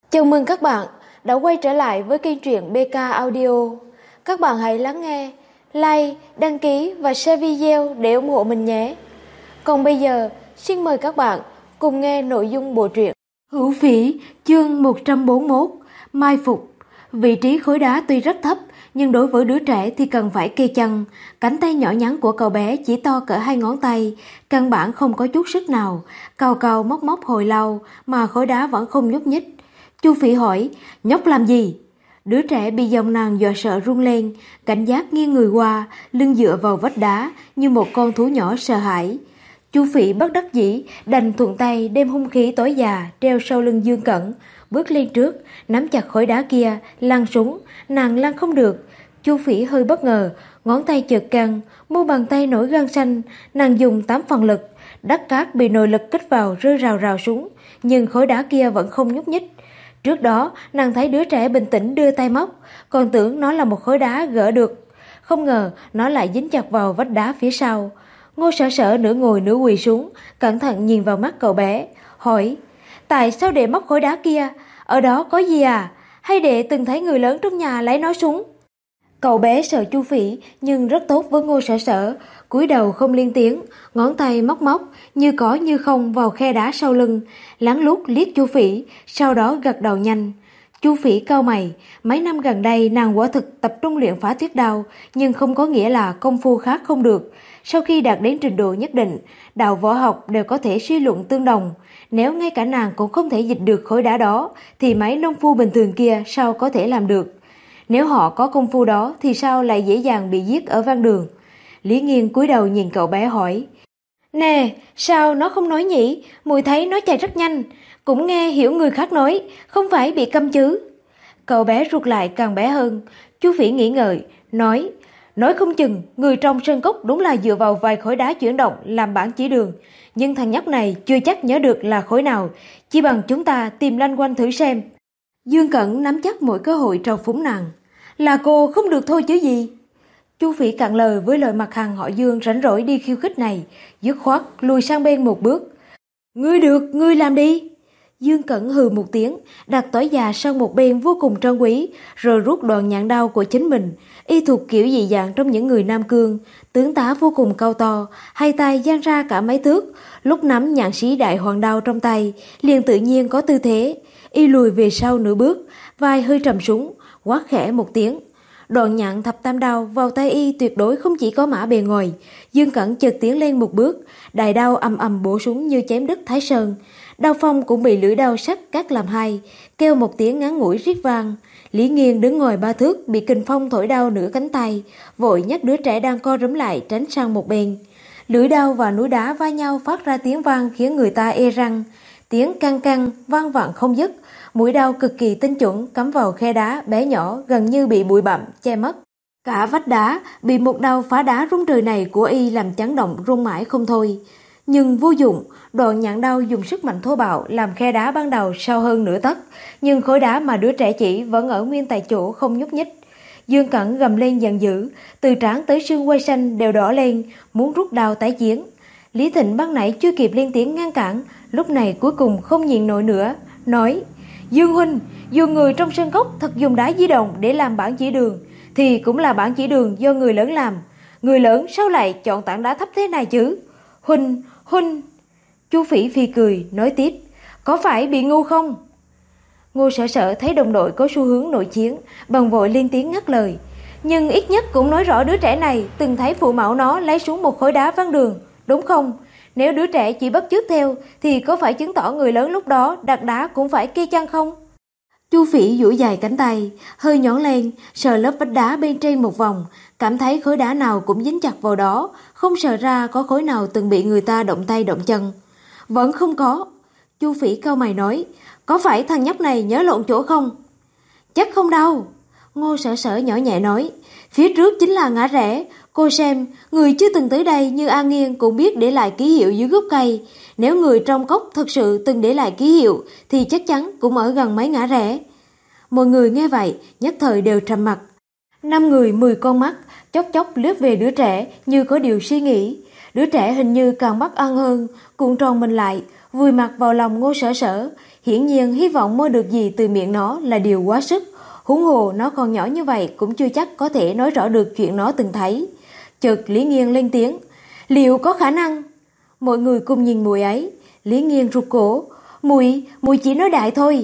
Chào mừng các bạn đã quay trở lại với kênh truyện BK Audio. Các bạn hãy lắng nghe, like, đăng ký và share video để ủng hộ mình nhé. Còn bây giờ, xin mời các bạn cùng nghe nội dung bộ truyện. Hữu Phỉ, chương 141, Mai Phục. Vị trí khối đá tuy rất thấp, nhưng đối với đứa trẻ thì cần phải kê chân. Cánh tay nhỏ nhắn của cậu bé chỉ to cỡ 2 ngón tay, căn bản không có chút sức nào. Cào cào móc móc hồi lâu mà khối đá vẫn không nhúc nhích. Chu Phỉ hỏi, nhóc làm gì? Đứa trẻ bị giọng nàng dọa sợ run lên, cảnh giác nghiêng người qua, lưng dựa vào vách đá như một con thú nhỏ sợ hãi. Chu Phỉ bất đắc dĩ đành thuận tay đem hung khí tối già treo sau lưng Dương Cẩn, bước lên trước, nắm chặt khối đá kia, lăn xuống, nàng lăn không được. Chu Phỉ hơi bất ngờ, ngón tay chợt căng, mu bàn tay nổi gân xanh, nàng dùng 8 phần lực, đất cát bị nội lực kích vào rơi rào rào xuống, nhưng khối đá kia vẫn không nhúc nhích. Trước đó, nàng thấy đứa trẻ bình tĩnh đưa tay móc, còn tưởng nó là một khối đá gỡ được. Không ngờ, nó lại dính chặt vào vách đá phía sau. Ngô Sở Sở nửa ngồi nửa quỳ xuống, cẩn thận nhìn vào mắt cậu bé, hỏi, tại sao đệ móc khối đá kia? Ở đó có gì à? Hay đệ từng thấy người lớn trong nhà lấy nó xuống? Cậu bé sợ Chu Phỉ nhưng rất tốt với Ngô Sở Sở, cúi đầu không lên tiếng, ngón tay móc móc như có như không vào khe đá sau lưng, lén lút liếc Chu Phỉ, sau đó gật đầu nhanh. Chu Phỉ cau mày, mấy năm gần đây nàng quả thực tập trung luyện phá thiết đao, nhưng không có nghĩa là công phu khác không được. Sau khi đạt đến trình độ nhất định, đạo võ học đều có thể suy luận tương đồng. Nếu ngay cả nàng cũng không thể dịch được khối đá đó, thì mấy nông phu bình thường kia sao có thể làm được? Nếu họ có công phu đó thì sao lại dễ dàng bị giết ở ven đường? Lý Nghiên cúi đầu nhìn cậu bé hỏi, nè, sao nó không nói nhỉ? Mùi thấy nó chạy rất nhanh, cũng nghe hiểu người khác nói, không phải bị câm chứ? Cậu bé rụt lại càng bé hơn. Chu Phỉ nghĩ ngợi, nói không chừng người trong sơn cốc đúng là dựa vào vài khối đá chuyển động làm bản chỉ đường, nhưng thằng nhóc này chưa chắc nhớ được là khối nào, chỉ bằng chúng ta tìm lanh quanh thử xem. Dương Cẩn nắm chắc mỗi cơ hội trào phúng nàng, là cô không được thôi chứ gì? Chu Phỉ cạn lời với lời mặt hàng họ Dương rảnh rỗi đi khiêu khích này, dứt khoát lùi sang bên một bước. Ngươi được, ngươi làm đi. Dương Cẩn hừ một tiếng, đặt tỏi già sang một bên vô cùng trân quý, rồi rút đoạn nhạn đao của chính mình, y thuộc kiểu dị dạng trong những người Nam Cương, tướng tá vô cùng cao to, hai tay dang ra cả mấy thước, lúc nắm nhạn sĩ đại hoàng đao trong tay, liền tự nhiên có tư thế, y lùi về sau nửa bước, vai hơi trầm xuống, quát khẽ một tiếng. Đoạn nhạn thập tam đao vào tay y tuyệt đối không chỉ có mã bề ngoài. Dương Cẩn chợt tiến lên một bước, đại đao ầm ầm bổ xuống như chém đứt Thái Sơn. Đao phong cũng bị lưỡi đao sắc cắt làm hai, kêu một tiếng ngắn ngủi rít vang. Lý Nghiên đứng ngoài 3 thước bị kình phong thổi đau nửa cánh tay, vội nhắc đứa trẻ đang co rúm lại tránh sang một bên. Lưỡi đao và núi đá va nhau phát ra tiếng vang khiến người ta ê răng. Tiếng căng căng vang vẳng không dứt, mũi đao cực kỳ tinh chuẩn cắm vào khe đá bé nhỏ gần như bị bụi bặm che mất. Cả vách đá bị một đao phá đá rung trời này của y làm chấn động rung mãi không thôi. Nhưng vô dụng, đoạn nhạn đao dùng sức mạnh thô bạo làm khe đá ban đầu sâu hơn nửa tấc, nhưng khối đá mà đứa trẻ chỉ vẫn ở nguyên tại chỗ không nhúc nhích. Dương Cẩn gầm lên giận dữ, từ trán tới xương quai xanh đều đỏ lên, muốn rút đao tái chiến. Lý Thịnh ban nãy chưa kịp lên tiếng ngăn cản, lúc này cuối cùng không nhịn nổi nữa, nói: Dương huynh, dù người trong sơn cốc thật dùng đá di động để làm bản chỉ đường, thì cũng là bản chỉ đường do người lớn làm. Người lớn sao lại chọn tảng đá thấp thế này chứ? Huynh. Chu Phỉ phì cười, nói tiếp: có phải bị ngu không? Ngô Sở Sở thấy đồng đội có xu hướng nội chiến, bèn vội lên tiếng ngắt lời: nhưng ít nhất cũng nói rõ đứa trẻ này từng thấy phụ mẫu nó lấy xuống một khối đá ven đường, đúng không? Nếu đứa trẻ chỉ bắt chước theo thì có phải chứng tỏ người lớn lúc đó đặt đá cũng phải kê chân không? Chu Phỉ duỗi dài cánh tay, hơi nhón lên, sờ lớp vách đá bên trên một vòng, cảm thấy khối đá nào cũng dính chặt vào đó, không sờ ra có khối nào từng bị người ta động tay động chân. Vẫn không có. Chu Phỉ cau mày nói: có phải thằng nhóc này nhớ lộn chỗ không? Chắc không đâu. Ngô Sở Sở nhỏ nhẹ nói: phía trước chính là ngã rẽ, cô xem, người chưa từng tới đây như A Nghiên cũng biết để lại ký hiệu dưới gốc cây. Nếu người trong cốc thật sự từng để lại ký hiệu thì chắc chắn cũng ở gần mấy ngã rẽ. Mọi người nghe vậy nhất thời đều trầm mặc. 5 người 10 con mắt chốc chốc lướt về đứa trẻ như có điều suy nghĩ. Đứa trẻ hình như càng bất an hơn, cuộn tròn mình lại, vùi mặt vào lòng Ngô Sở Sở. Hiển nhiên hy vọng mua được gì từ miệng nó là điều quá sức. Huống hồ nó còn nhỏ như vậy cũng chưa chắc có thể nói rõ được chuyện nó từng thấy. Chợt Lý Nghiên lên tiếng, liệu có khả năng? Mọi người cùng nhìn muội ấy. Lý Nghiên rụt cổ, muội chỉ nói đại thôi.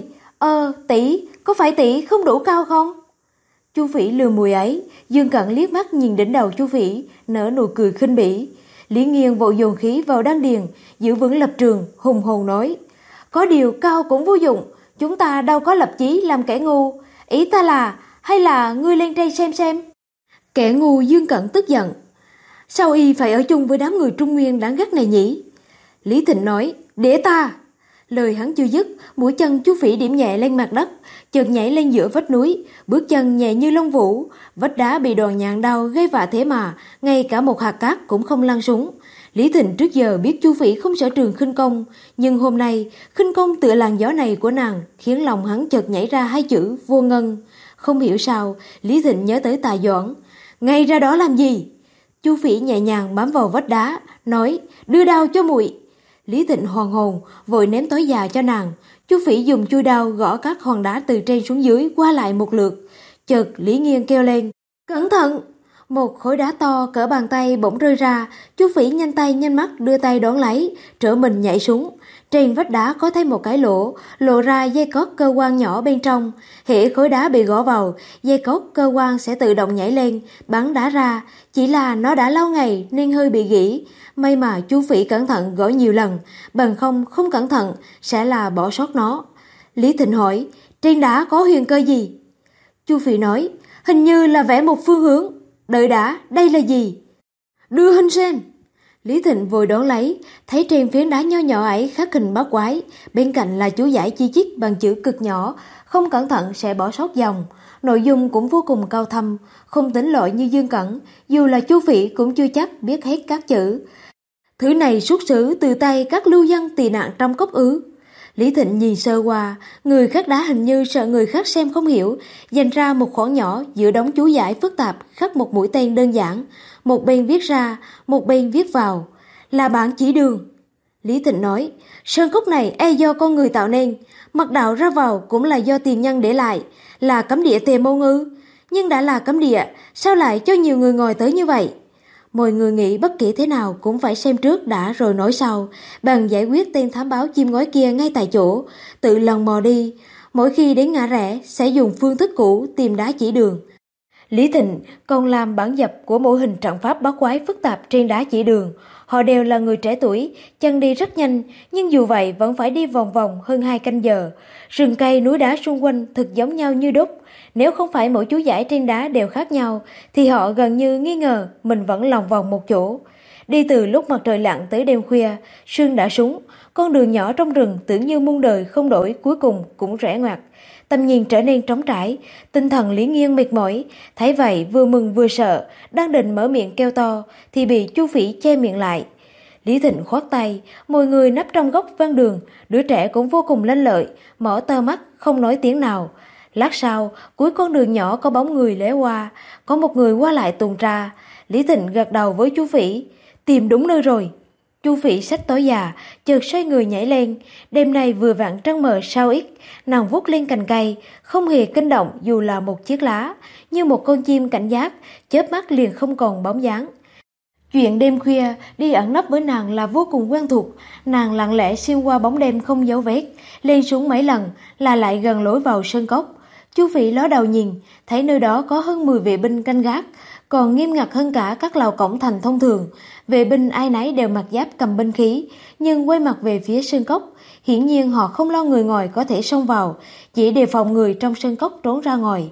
Tỷ, có phải tỷ không đủ cao không? Chu Phỉ lừa muội ấy. Dương Cẩn liếc mắt nhìn đỉnh đầu Chu Phỉ, nở nụ cười khinh bỉ. Lý Nghiên vội dồn khí vào đan điền, giữ vững lập trường, hùng hồn nói, có điều cao cũng vô dụng, chúng ta đâu có lập chí làm kẻ ngu. Ý ta là, hay là ngươi lên đây xem. Kẻ ngu? Dương Cẩn tức giận, sao y phải ở chung với đám người Trung Nguyên đáng ghét này nhỉ? Lý Thịnh nói, để ta. Lời hắn chưa dứt, mũi chân Chu Phỉ điểm nhẹ lên mặt đất, chợt nhảy lên giữa vách núi, bước chân nhẹ như lông vũ. Vách đá bị đòn nhạn đau gây vạ thế mà ngay cả một hạt cát cũng không lăn xuống. Lý Thịnh trước giờ biết Chu Phỉ không sở trường khinh công, nhưng hôm nay khinh công tựa làn gió này của nàng khiến lòng hắn chợt nhảy ra hai chữ vô ngân. Không hiểu sao Lý Thịnh nhớ tới Tạ Doãn. Ngay ra đó làm gì? Chu Phỉ nhẹ nhàng bám vào vách đá, nói, đưa đao cho muội. Lý Thịnh hoàn hồn, vội ném tối già cho nàng. Chu Phỉ dùng chui đao gõ các hòn đá từ trên xuống dưới qua lại một lượt. Chợt Lý Nghiên kêu lên, cẩn thận! Một khối đá to cỡ bàn tay bỗng rơi ra. Chu Phỉ nhanh tay nhanh mắt đưa tay đón lấy, trở mình nhảy xuống. Trên vách đá có thấy một cái lỗ, lộ ra dây cót cơ quan nhỏ bên trong. Hễ khối đá bị gõ vào, dây cót cơ quan sẽ tự động nhảy lên, bắn đá ra. Chỉ là nó đã lâu ngày nên hơi bị gỉ. May mà Chu Phỉ cẩn thận gõ nhiều lần, bằng không cẩn thận sẽ là bỏ sót nó. Lý Thịnh hỏi, trên đá có huyền cơ gì? Chu Phỉ nói, hình như là vẽ một phương hướng. Đợi đã, đây là gì? Đưa hình xem. Lý Thịnh vội đón lấy, thấy trên phiến đá nho nhỏ ấy khắc hình bát quái, bên cạnh là chú giải chi chít bằng chữ cực nhỏ, không cẩn thận sẽ bỏ sót dòng. Nội dung cũng vô cùng cao thâm, không tính lỗi như Dương Cẩn, dù là Chu Phỉ cũng chưa chắc biết hết các chữ. Thứ này xuất xứ từ tay các lưu dân tị nạn trong cốc ứ. Lý Thịnh nhìn sơ qua, người khắc đá hình như sợ người khác xem không hiểu, dành ra một khoảng nhỏ giữa đống chú giải phức tạp khắc một mũi tên đơn giản, một bên viết ra, một bên viết vào, là bản chỉ đường. Lý Thịnh nói, sơn cốc này e do con người tạo nên, mật đạo ra vào cũng là do tiền nhân để lại, là cấm địa Tề Môn ư? Nhưng đã là cấm địa, sao lại cho nhiều người ngồi tới như vậy? Mọi người nghĩ bất kể thế nào cũng phải xem trước đã rồi nói sau, bằng giải quyết tên thám báo chim ngói kia ngay tại chỗ, tự lần mò đi. Mỗi khi đến ngã rẽ sẽ dùng phương thức cũ tìm đá chỉ đường. Lý Thịnh còn làm bản dập của mô hình trận pháp bát quái phức tạp trên đá chỉ đường. Họ đều là người trẻ tuổi, chân đi rất nhanh, nhưng dù vậy vẫn phải đi vòng vòng hơn 2 canh giờ. Rừng cây núi đá xung quanh thực giống nhau như đúc. Nếu không phải mỗi chú giải trên đá đều khác nhau, thì họ gần như nghi ngờ mình vẫn lòng vòng một chỗ. Đi từ lúc mặt trời lặn tới đêm khuya, sương đã súng, con đường nhỏ trong rừng tưởng như muôn đời không đổi cuối cùng cũng rẽ ngoặt. Tầm nhìn trở nên trống trải, tinh thần Lý Nghiên mệt mỏi, thấy vậy vừa mừng vừa sợ, đang định mở miệng kêu to thì bị Chu Phỉ che miệng lại. Lý Thịnh khoát tay, mọi người nấp trong góc ven đường, đứa trẻ cũng vô cùng lanh lợi, mở to mắt không nói tiếng nào. Lát sau, cuối con đường nhỏ có bóng người lóe qua, có một người qua lại tuần tra. Lý Thịnh gật đầu với Chu Phỉ, tìm đúng nơi rồi. Chu Phỉ xách tối già, chợt xoay người nhảy lên. Đêm nay vừa vặn trăng mờ sao ít, nàng vuốt lên cành cây, không hề kinh động dù là một chiếc lá, như một con chim cảnh giác, chớp mắt liền không còn bóng dáng. Chuyện đêm khuya đi ẩn nấp với nàng là vô cùng quen thuộc. Nàng lặng lẽ xuyên qua bóng đêm không dấu vết, lên xuống mấy lần là lại gần lối vào sơn cốc. Chu Phỉ ló đầu nhìn, thấy nơi đó có hơn 10 vệ binh canh gác, còn nghiêm ngặt hơn cả các lầu cổng thành thông thường. Vệ binh ai nấy đều mặc giáp cầm binh khí, nhưng quay mặt về phía sơn cốc. Hiển nhiên họ không lo người ngoài có thể xông vào, chỉ đề phòng người trong sơn cốc trốn ra ngoài.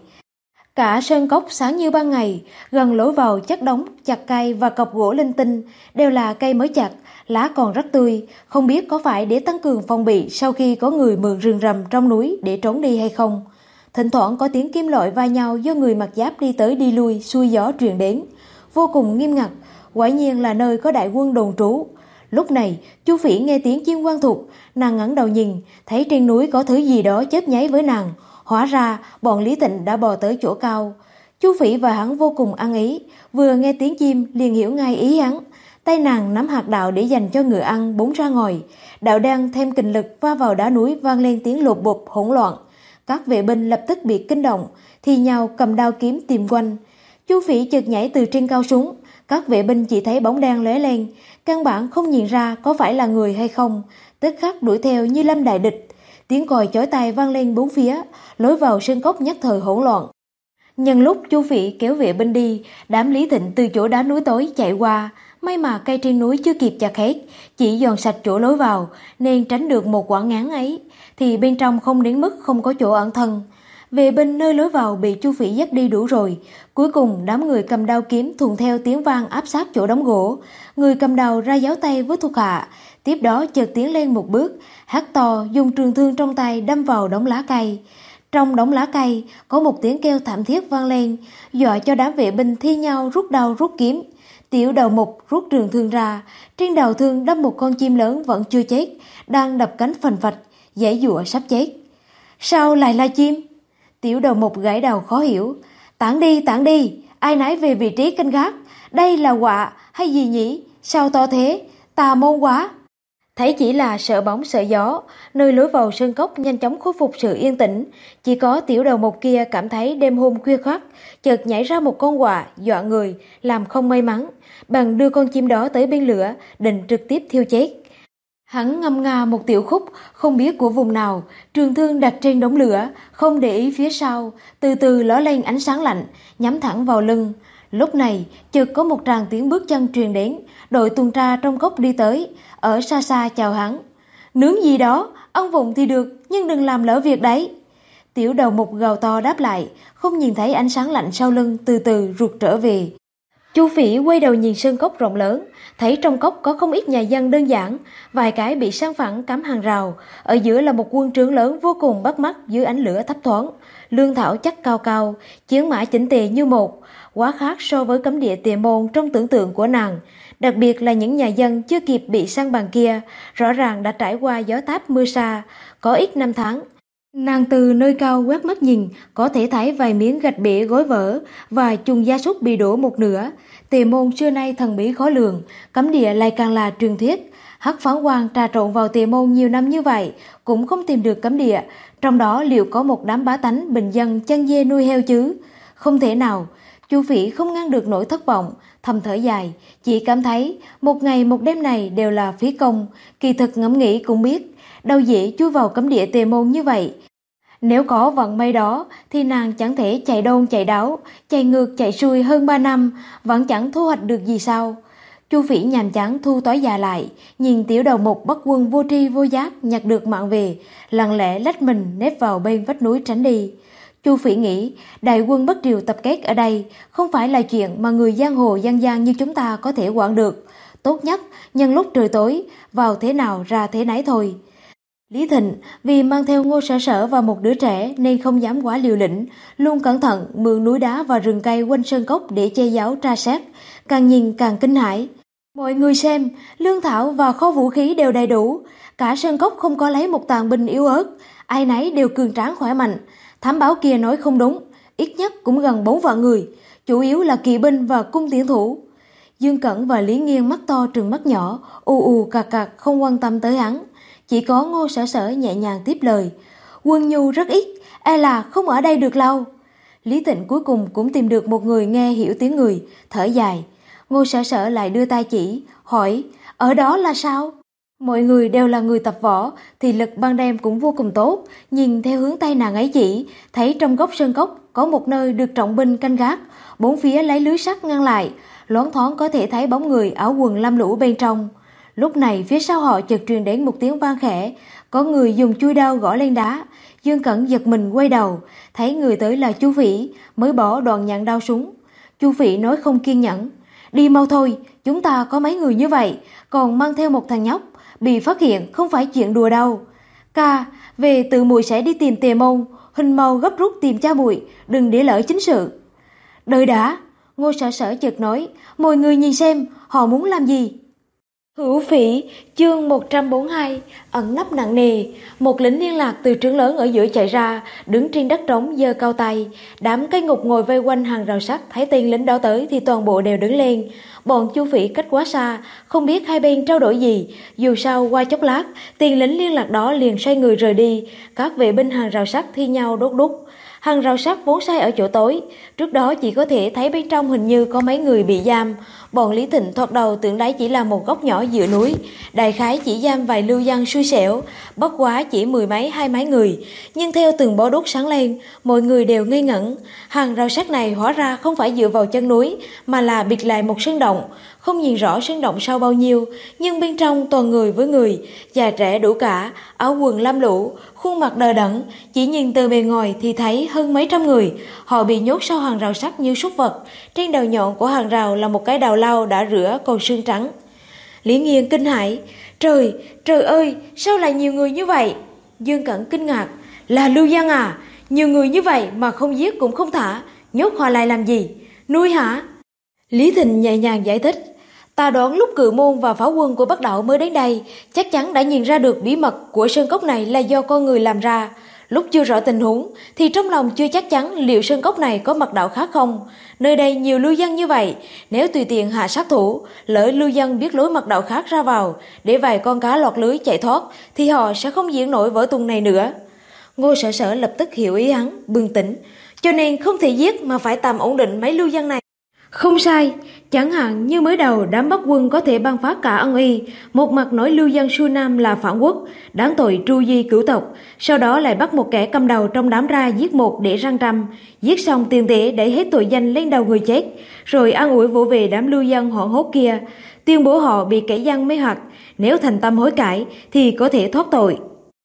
Cả sơn cốc sáng như ban ngày, gần lối vào chất đống, chặt cây và cọc gỗ linh tinh, đều là cây mới chặt, lá còn rất tươi, không biết có phải để tăng cường phòng bị sau khi có người mượn rừng rầm trong núi để trốn đi hay không. Thỉnh thoảng có tiếng kim loại va nhau do người mặc giáp đi tới đi lui xuôi gió truyền đến, vô cùng nghiêm ngặt, quả nhiên là nơi có đại quân đồn trú. Lúc này, Chu Phỉ nghe tiếng chim quen thuộc, nàng ngẩng đầu nhìn, thấy trên núi có thứ gì đó chớp nháy với nàng. Hóa ra, bọn Lý Thịnh đã bò tới chỗ cao. Chu Phỉ và hắn vô cùng ăn ý, vừa nghe tiếng chim liền hiểu ngay ý hắn. Tay nàng nắm hạt đào để dành cho ngựa ăn búng ra ngồi. Đạo đan thêm kình lực va vào đá núi vang lên tiếng lột bột hỗn loạn. Các vệ binh lập tức bị kinh động, thì nhau cầm đao kiếm tìm quanh. Chu Phỉ chợt nhảy từ trên cao xuống. Các vệ binh chỉ thấy bóng đen lóe lên, căn bản không nhìn ra có phải là người hay không, tức khắc đuổi theo như lâm đại địch. Tiếng còi chói tai vang lên bốn phía, lối vào sơn cốc nhất thời hỗn loạn. Nhân lúc Chu Phỉ kéo vệ binh đi, đám Lý Thịnh từ chỗ đá núi tối chạy qua. May mà cây trên núi chưa kịp chặt hết, chỉ dọn sạch chỗ lối vào nên tránh được một quãng ngắn ấy, thì bên trong không đến mức không có chỗ ẩn thân. Vệ binh nơi lối vào bị Chu Phỉ dắt đi đủ rồi. Cuối cùng đám người cầm đao kiếm thuận theo tiếng vang áp sát chỗ đống gỗ. Người cầm đao ra giáo tay với thuộc hạ, tiếp đó chợt tiến lên một bước, hét to dùng trường thương trong tay đâm vào đống lá cây. Trong đống lá cây có một tiếng kêu thảm thiết vang lên, dọa cho đám vệ binh thi nhau rút đao rút kiếm. Tiểu đầu mục rút trường thương ra, trên đầu thương đâm một con chim lớn vẫn chưa chết, đang đập cánh phành phạch, giãy giụa sắp chết. Sao lại là chim? Tiểu đầu mục gãi đầu khó hiểu. Tản đi, ai nãy về vị trí canh gác, đây là quạ hay gì nhỉ? Sao to thế? Tà môn quá. Thấy chỉ là sợ bóng sợ gió, nơi lối vào sơn cốc nhanh chóng khôi phục sự yên tĩnh. Chỉ có tiểu đầu mục kia cảm thấy đêm hôm khuya khoắt, chợt nhảy ra một con quạ dọa người, làm không may mắn. Bằng đưa con chim đó tới bên lửa, định trực tiếp thiêu chết. Hắn ngâm nga một tiểu khúc không biết của vùng nào, trường thương đặt trên đống lửa, không để ý phía sau, từ từ ló lên ánh sáng lạnh, nhắm thẳng vào lưng. Lúc này, chợt có một tràng tiếng bước chân truyền đến, đội tuần tra trong cốc đi tới, ở xa xa chào hắn. Nướng gì đó, ăn vụng thì được, nhưng đừng làm lỡ việc đấy. Tiểu đầu mục gào to đáp lại, không nhìn thấy ánh sáng lạnh sau lưng từ từ rụt trở về. Chu Phỉ quay đầu nhìn sơn cốc rộng lớn, thấy trong cốc có không ít nhà dân đơn giản, vài cái bị san phẳng cắm hàng rào, ở giữa là một quân trướng lớn vô cùng bắt mắt dưới ánh lửa thấp thoáng, lương thảo chắc cao cao, chiến mã chỉnh tề như một, quá khác so với cấm địa Tề Môn trong tưởng tượng của nàng. Đặc biệt là những nhà dân chưa kịp bị san bằng kia, rõ ràng đã trải qua gió táp mưa sa, có ít năm tháng. Nàng từ nơi cao quét mắt nhìn, có thể thấy vài miếng gạch bể gối vỡ và chuồng gia súc bị đổ một nửa. Tề Môn xưa nay thần bí khó lường, cấm địa lại càng là truyền thuyết. Hắc Phán Quan trà trộn vào Tề Môn nhiều năm như vậy, cũng không tìm được cấm địa. Trong đó liệu có một đám bá tánh bình dân chăn dê nuôi heo chứ? Không thể nào. Chu Phỉ không ngăn được nỗi thất vọng, thầm thở dài, chỉ cảm thấy một ngày một đêm này đều là phí công. Kỳ thực ngẫm nghĩ cũng biết, đâu dễ chui vào cấm địa Tề Môn như vậy. Nếu có vận may đó thì nàng chẳng thể chạy đôn chạy đáo, chạy ngược chạy xuôi hơn 3 năm, vẫn chẳng thu hoạch được gì sao. Chu Phỉ nhàm chán thu tối già lại, nhìn tiểu đầu mục bất quân vô tri vô giác nhặt được mạng về, lặng lẽ lách mình nép vào bên vách núi tránh đi. Chu Phỉ nghĩ, đại quân Bất Triều tập kết ở đây không phải là chuyện mà người giang hồ dân gian như chúng ta có thể quản được. Tốt nhất, nhân lúc trời tối, vào thế nào ra thế nấy thôi. Lý Thịnh vì mang theo Ngô Sở Sở và một đứa trẻ nên không dám quá liều lĩnh, luôn cẩn thận mượn núi đá và rừng cây quanh sơn cốc để che giấu tra xét, càng nhìn càng kinh hãi. Mọi người xem, lương thảo và kho vũ khí đều đầy đủ, cả sơn cốc không có lấy một tàn binh yếu ớt, ai nấy đều cường tráng khỏe mạnh. Thám báo kia nói không đúng, ít nhất cũng gần 4 vạn người, chủ yếu là kỵ binh và cung tiễn thủ. Dương Cẩn và Lý Nghiên mắt to trừng mắt nhỏ, ù ù cạc cạc không quan tâm tới hắn. Chỉ có Ngô Sở Sở nhẹ nhàng tiếp lời, quân nhu rất ít, e là không ở đây được lâu. Lý Tịnh cuối cùng cũng tìm được một người nghe hiểu tiếng người, thở dài. Ngô Sở Sở lại đưa tay chỉ, hỏi, ở đó là sao? Mọi người đều là người tập võ, thì lực ban đêm cũng vô cùng tốt, nhìn theo hướng tay nàng ấy chỉ, thấy trong góc sơn cốc có một nơi được trọng binh canh gác, bốn phía lấy lưới sắt ngăn lại, loáng thoáng có thể thấy bóng người áo quần lam lũ bên trong. Lúc này phía sau họ chợt truyền đến một tiếng vang khẽ, có người dùng chuôi đao gõ lên đá. Dương Cẩn giật mình quay đầu, thấy người tới là Chu Phỉ, mới bỏ đoạn nhạn đao súng. Chu Phỉ nói không kiên nhẫn, đi mau thôi, chúng ta có mấy người như vậy, còn mang theo một thằng nhóc, bị phát hiện không phải chuyện đùa đâu. Ca, về tự muội sẽ đi tìm Tề Môn, Huỳnh mau gấp rút tìm cha muội, đừng để lỡ chính sự. Đợi đã, Ngô Sở Sở chợt nói, mọi người nhìn xem, họ muốn làm gì? Hữu Phỉ, chương 142, ẩn nấp nặng nề. Một lính liên lạc từ trướng lớn ở giữa chạy ra, đứng trên đất trống giơ cao tay. Đám cây ngục ngồi vây quanh hàng rào sắt thấy tên lính đó tới thì toàn bộ đều đứng lên. Bọn Chu Phỉ cách quá xa, không biết hai bên trao đổi gì. Dù sao qua chốc lát, tên lính liên lạc đó liền xoay người rời đi. Các vệ binh hàng rào sắt thi nhau đốt đúc. Hàng rào sắt vốn xây ở chỗ tối, trước đó chỉ có thể thấy bên trong hình như có mấy người bị giam. Bọn Lý Thịnh thoạt đầu tưởng đấy chỉ là một góc nhỏ giữa núi, đại khái chỉ giam vài lưu dân xui xẻo, bất quá chỉ mười mấy hai mấy người. Nhưng theo từng bó đuốc sáng lên, mọi người đều ngây ngẩn. Hàng rào sắt này hóa ra không phải dựa vào chân núi, mà là bịt lại một sơn động. Không nhìn rõ sơn động sâu bao nhiêu, nhưng bên trong toàn người với người, già trẻ đủ cả, áo quần lam lũ, khuôn mặt đờ đẫn, chỉ nhìn từ bề ngoài thì thấy hơn mấy trăm người. Họ bị nhốt sau hàng rào sắt như súc vật. Trên đầu nhọn của hàng rào là một cái đào lau đã rửa còn sương trắng. Lý Nghiên kinh hãi, trời, trời ơi, sao lại nhiều người như vậy? Dương Cẩn kinh ngạc, là lưu dân à? Nhiều người như vậy mà không giết cũng không thả, nhốt họ lại làm gì? Nuôi hả? Lý Thịnh nhẹ nhàng giải thích, ta đoán lúc Cự Môn và pháo quân của Bắc Đạo mới đến đây, chắc chắn đã nhìn ra được bí mật của sơn cốc này là do con người làm ra. Lúc chưa rõ tình huống thì trong lòng chưa chắc chắn liệu sơn cốc này có mật đạo khác không. Nơi đây nhiều lưu dân như vậy, nếu tùy tiện hạ sát thủ, lỡ lưu dân biết lối mật đạo khác ra vào, để vài con cá lọt lưới chạy thoát, thì họ sẽ không diễn nổi vở tuồng này nữa. Ngô Sở Sở lập tức hiểu ý hắn, bừng tỉnh, cho nên không thể giết mà phải tạm ổn định mấy lưu dân này. Không sai, chẳng hạn như mới đầu đám Bắc quân có thể ban phát cả ân y, một mặt nói lưu dân Su Nam là phản quốc, đáng tội tru di cửu tộc, sau đó lại bắt một kẻ cầm đầu trong đám ra giết một để răng trăm, giết xong tiền tệ đẩy hết tội danh lên đầu người chết, rồi an ủi vỗ về đám lưu dân hoảng hốt kia, tuyên bố họ bị kẻ gian mê hoặc, nếu thành tâm hối cải thì có thể thoát tội.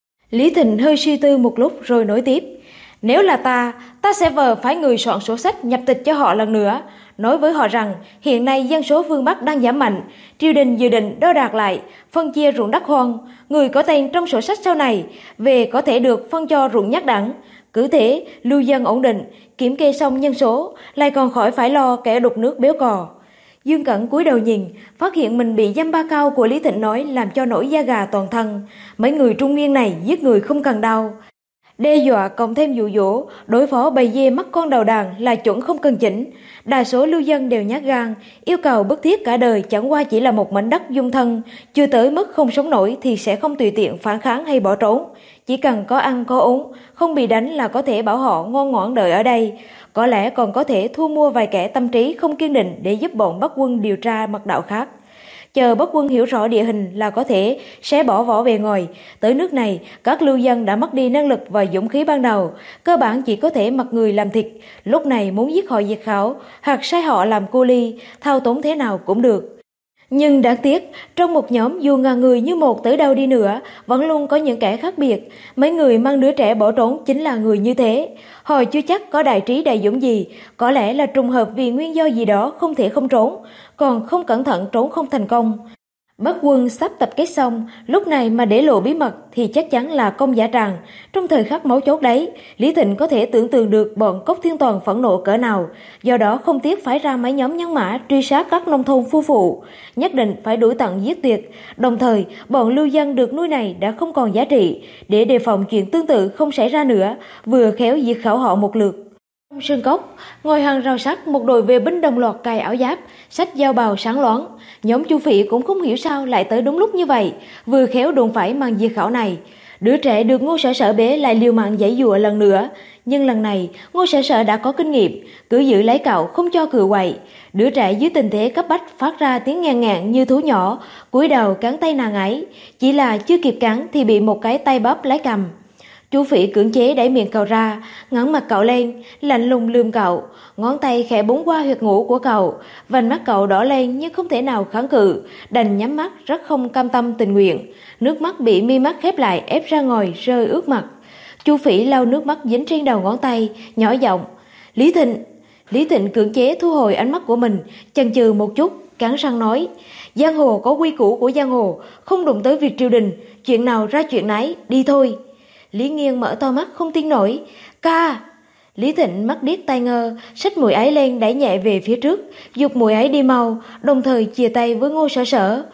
Lý Thịnh hơi suy tư một lúc rồi nói tiếp, nếu là ta sẽ vờ phái người soạn sổ sách nhập tịch cho họ lần nữa, nói với họ rằng hiện nay dân số phương Bắc đang giảm mạnh, triều đình dự định đo đạc lại, phân chia ruộng đất hoang, người có tên trong sổ sách sau này về có thể được phân cho ruộng nhất đẳng. Cứ thế, lưu dân ổn định, kiểm kê xong nhân số, lại còn khỏi phải lo kẻ đục nước béo cò. Dương Cẩn cúi đầu nhìn, phát hiện mình bị dăm ba câu của Lý Thịnh nói làm cho nổi da gà toàn thân. Mấy người trung niên này giết người không cần đau, đe dọa cộng thêm dụ dỗ, đối phó bầy dê mắc con đầu đàn là chuẩn không cần chỉnh. Đa số lưu dân đều nhát gan, yêu cầu bức thiết cả đời chẳng qua chỉ là một mảnh đất dung thân, chưa tới mức không sống nổi thì sẽ không tùy tiện phản kháng hay bỏ trốn. Chỉ cần có ăn có uống, không bị đánh là có thể bảo họ ngoan ngoãn đợi ở đây. Có lẽ còn có thể thu mua vài kẻ tâm trí không kiên định để giúp bọn Bắc quân điều tra mật đạo khác. Chờ Bắc quân hiểu rõ địa hình là có thể sẽ bỏ vỏ về ngoài. Tới nước này, các lưu dân đã mất đi năng lực và dũng khí ban đầu, cơ bản chỉ có thể mặc người làm thịt. Lúc này muốn giết họ diệt khẩu hoặc sai họ làm cô ly, thao túng thế nào cũng được. Nhưng đáng tiếc, trong một nhóm dù ngàn người như một tới đâu đi nữa, vẫn luôn có những kẻ khác biệt. Mấy người mang đứa trẻ bỏ trốn chính là người như thế. Họ chưa chắc có đại trí đại dũng gì, có lẽ là trùng hợp vì nguyên do gì đó không thể không trốn, còn không cẩn thận trốn không thành công. Bắc quân sắp tập kết xong, lúc này mà để lộ bí mật thì chắc chắn là công giả tràng. Trong thời khắc máu chốt đấy, Lý Thịnh có thể tưởng tượng được bọn Cốc Thiên Toàn phẫn nộ cỡ nào, do đó không tiếc phái ra mấy nhóm nhân mã truy sát các nông thôn phu phụ, nhất định phải đuổi tận giết tuyệt. Đồng thời, bọn lưu dân được nuôi này đã không còn giá trị, để đề phòng chuyện tương tự không xảy ra nữa, vừa khéo diệt khẩu họ một lượt. Trong sân cốc, ngồi hàng rào sắt, một đội vệ binh đồng loạt cài áo giáp, xách dao bào sáng loáng. Nhóm Chu Phỉ cũng không hiểu sao lại tới đúng lúc như vậy, vừa khéo đụng phải màn diệt khẩu này. Đứa trẻ được Ngô Sở Sở bế lại liều mạng giãy giụa lần nữa, nhưng lần này Ngô Sở Sở đã có kinh nghiệm, cứ giữ lấy cậu không cho cựa quậy. Đứa trẻ dưới tình thế cấp bách phát ra tiếng ngàn ngạn như thú nhỏ, cúi đầu cắn tay nàng ấy, chỉ là chưa kịp cắn thì bị một cái tay bóp lấy cầm. Chu Phỉ cưỡng chế đẩy miệng cậu ra, ngẩng mặt cậu lên, lạnh lùng lườm cậu, ngón tay khẽ búng qua huyệt ngủ của cậu, vành mắt cậu đỏ lên nhưng không thể nào kháng cự, đành nhắm mắt rất không cam tâm tình nguyện. Nước mắt bị mi mắt khép lại ép ra ngoài rơi ướt mặt. Chu Phỉ lau nước mắt dính trên đầu ngón tay, nhỏ giọng, Lý Thịnh. Lý Thịnh cưỡng chế thu hồi ánh mắt của mình, chần chừ một chút, cắn răng nói, giang hồ có quy củ của giang hồ, không đụng tới việc triều đình, chuyện nào ra chuyện nấy, đi thôi. Lý Nghiên mở to mắt không tin nổi, ca. Lý Thịnh mắt điếc tai ngơ, xách Mùi Ấy lên đẩy nhẹ về phía trước, giục Mùi Ấy đi mau, đồng thời chìa tay với Ngô Sở Sở.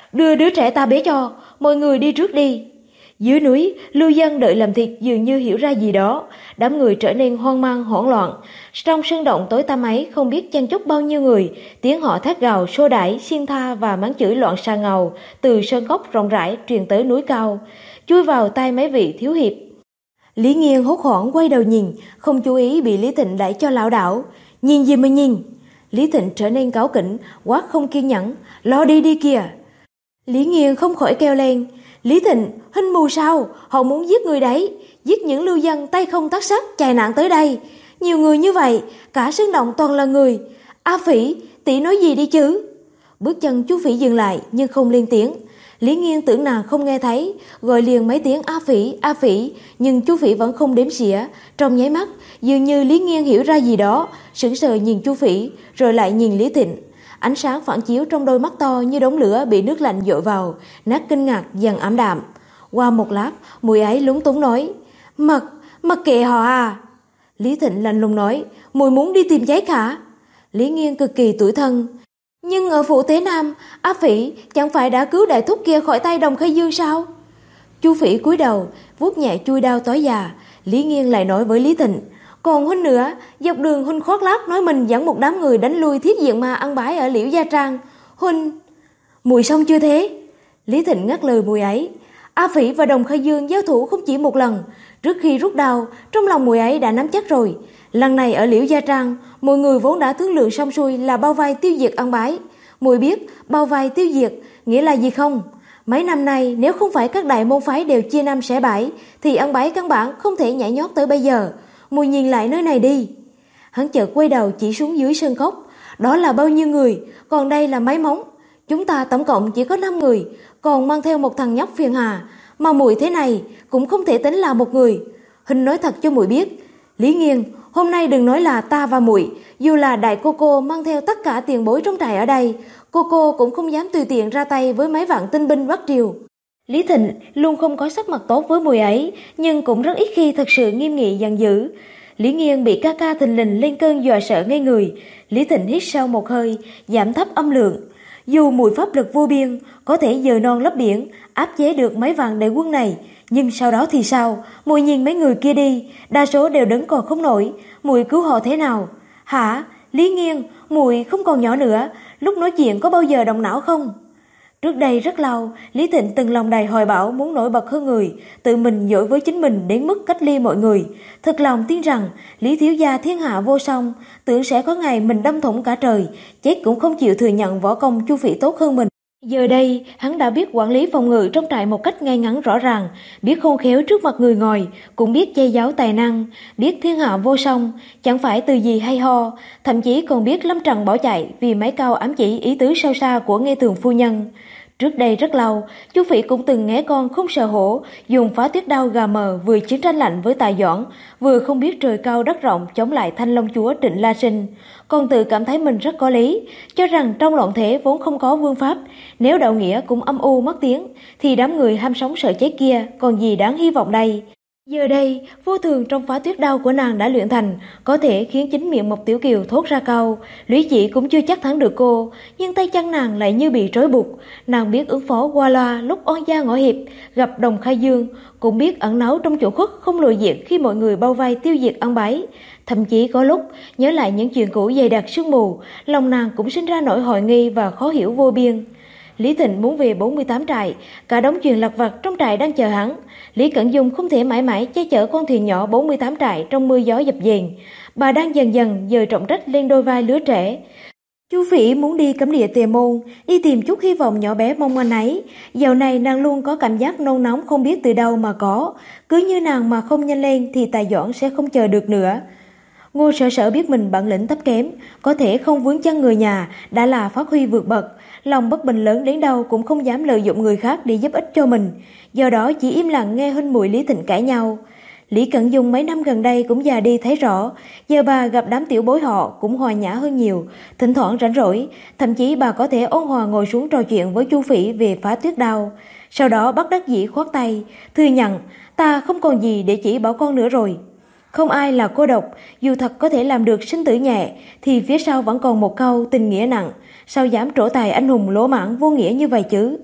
đưa đứa trẻ ta bế cho, mọi người đi trước đi. Dưới núi, lưu dân đợi làm thịt dường như hiểu ra gì đó, đám người trở nên hoang mang hỗn loạn. Trong sân động tối tăm ấy không biết chen chúc bao nhiêu người, tiếng họ thét gào xô đẩy, xiên tha và mắng chửi loạn xà ngầu từ sơn cốc rộng rãi truyền tới núi cao, chui vào tai mấy vị thiếu hiệp. Lý Nghiên hốt hoảng quay đầu nhìn, không chú ý bị Lý Thịnh đẩy cho lảo đảo. Nhìn gì mà nhìn? Lý Thịnh trở nên cáu kỉnh, quát không kiên nhẫn, lo đi đi kìa. Lý Nghiên không khỏi kêu lên, Lý Thịnh, huynh mù sao? Họ muốn giết người đấy, giết những lưu dân tay không tấc sắt chạy nạn tới đây. Nhiều người như vậy, cả sơn động toàn là người. A Phỉ, tỷ nói gì đi chứ? Bước chân chú Phỉ dừng lại nhưng không lên tiếng. Lý Nghiên tưởng nàng không nghe thấy, gọi liền mấy tiếng A Phỉ, nhưng chú Phỉ vẫn không đếm xỉa. Trong nháy mắt, dường như Lý Nghiên hiểu ra gì đó, sững sờ nhìn chú Phỉ, rồi lại nhìn Lý Thịnh. Ánh sáng phản chiếu trong đôi mắt to như đống lửa bị nước lạnh dội vào, nét kinh ngạc dần ảm đạm. Qua một lát, mùi ấy lúng túng nói, mặc kệ họ à. Lý Thịnh lạnh lùng nói, mùi muốn đi tìm giấy khả. Lý Nghiên cực kỳ tủi thân. Nhưng ở phủ Tế Nam, A Phỉ chẳng phải đã cứu đại thúc kia khỏi tay Đồng Khai Dương sao? Chu Phỉ cúi đầu, vuốt nhẹ chui đao tối già. Lý Nghiên lại nói với Lý Thịnh, còn huynh nữa, dọc đường huynh khoác lác nói mình dẫn một đám người đánh lui thiết diện ma ăn bái ở Liễu Gia Trang. Huynh, mùi xong chưa thế? Lý Thịnh ngắt lời mùi ấy. A Phỉ và Đồng Khai Dương giao thủ không chỉ một lần. Trước khi rút đao, trong lòng mùi ấy đã nắm chắc rồi. Lần này ở Liễu Gia Trang, mọi người vốn đã thương lượng xong xuôi là bao vây tiêu diệt ăn bái. Mùi biết bao vây tiêu diệt nghĩa là gì không? Mấy năm nay nếu không phải các đại môn phái đều chia năm xẻ bảy, thì ăn bái căn bản không thể nhảy nhót tới bây giờ. Mùi nhìn lại nơi này đi. Hắn chợt quay đầu chỉ xuống dưới sơn cốc. Đó là bao nhiêu người, còn đây là mấy móng. Chúng ta tổng cộng chỉ có 5 người, còn mang theo một thằng nhóc phiền hà. Mà muội thế này cũng không thể tính là một người. Huynh nói thật cho muội biết. Lý Nghiên, hôm nay đừng nói là ta và muội, dù là đại cô mang theo tất cả tiền bối trong trại ở đây, cô cũng không dám tùy tiện ra tay với mấy vạn tinh binh Bắc Triều. Lý Thịnh luôn không có sắc mặt tốt với mùi ấy, nhưng cũng rất ít khi thật sự nghiêm nghị giận dữ. Lý Nghiên bị ca ca thình lình lên cơn dọa sợ ngây người. Lý Thịnh hít sâu một hơi, giảm thấp âm lượng. Dù mùi pháp lực vô biên, có thể dời non lấp biển, áp chế được mấy vạn đại quân này, nhưng sau đó thì sao? Mùi nhìn mấy người kia đi, đa số đều đứng còn không nổi, mùi cứu họ thế nào? Hả? Lý Nghiên, mùi không còn nhỏ nữa, lúc nói chuyện có bao giờ động não không? Trước đây rất lâu, Lý Thịnh từng lòng đầy hoài bão muốn nổi bật hơn người, tự mình dỗi với chính mình đến mức cách ly mọi người. Thật lòng tin rằng Lý thiếu gia thiên hạ vô song, tưởng sẽ có ngày mình đâm thủng cả trời, chết cũng không chịu thừa nhận võ công Chu Phỉ tốt hơn mình. Giờ đây, hắn đã biết quản lý phòng ngự trong trại một cách ngay ngắn rõ ràng, biết khôn khéo trước mặt người ngoài, cũng biết che giấu tài năng, biết thiên hạ vô song, chẳng phải từ gì hay ho, thậm chí còn biết lâm trận bỏ chạy vì mấy câu ám chỉ ý tứ sâu xa của Nghe Thường phu nhân. Trước đây rất lâu, Chu Phỉ cũng từng nghe con không sợ hổ, dùng phá tuyết đao gà mờ vừa chiến tranh lạnh với Tài Doãn, vừa không biết trời cao đất rộng chống lại Thanh Long chúa Trịnh La Sinh. Con tự cảm thấy mình rất có lý, cho rằng trong loạn thế vốn không có vương pháp, nếu đạo nghĩa cũng âm u mất tiếng, thì đám người ham sống sợ chết kia còn gì đáng hy vọng đây. Giờ đây, vô thường trong phá tuyết đao của nàng đã luyện thành, có thể khiến chính miệng Mộc Tiểu Kiều thốt ra câu, Lũy Chỉ cũng chưa chắc thắng được cô, nhưng tay chân nàng lại như bị trói buộc. Nàng biết ứng phó qua loa lúc oan gia ngõ hiệp, gặp Đồng Khai Dương, cũng biết ẩn náu trong chỗ khuất không lộ diện khi mọi người bao vây tiêu diệt ăn bái. Thậm chí có lúc, nhớ lại những chuyện cũ dày đặc sương mù, lòng nàng cũng sinh ra nỗi hoài nghi và khó hiểu vô biên. Lý Thịnh muốn về 48 trại, cả đống chuyện lặt vặt trong trại đang chờ hắn. Lý Cẩn Dung không thể mãi mãi che chở con thuyền nhỏ 48 trại trong mưa gió dập dềnh. Bà đang dần dần dời trọng trách lên đôi vai lứa trẻ. Chu Phỉ muốn đi cấm địa Tề Môn, đi tìm chút hy vọng nhỏ bé mong manh ấy. Dạo này nàng luôn có cảm giác nôn nóng không biết từ đâu mà có. Cứ như nàng mà không nhanh lên thì Tài Doãn sẽ không chờ được nữa. Ngô Sở Sở biết mình bản lĩnh thấp kém, có thể không vướng chân người nhà đã là phát huy vượt bậc. Lòng bất bình lớn đến đâu cũng không dám lợi dụng người khác để giúp ích cho mình, do đó chỉ im lặng nghe huynh muội Lý Thịnh cãi nhau. Lý Cẩn Dung mấy năm gần đây cũng già đi thấy rõ, giờ bà gặp đám tiểu bối họ cũng hòa nhã hơn nhiều, thỉnh thoảng rảnh rỗi, thậm chí bà có thể ôn hòa ngồi xuống trò chuyện với Chu Phỉ về phá tuyết đao. Sau đó bất đắc dĩ khoát tay, thừa nhận, ta không còn gì để chỉ bảo con nữa rồi. Không ai là cô độc, dù thật có thể làm được sinh tử nhẹ, thì phía sau vẫn còn một câu tình nghĩa nặng, sao dám trổ tài anh hùng lỗ mãng vô nghĩa như vậy chứ.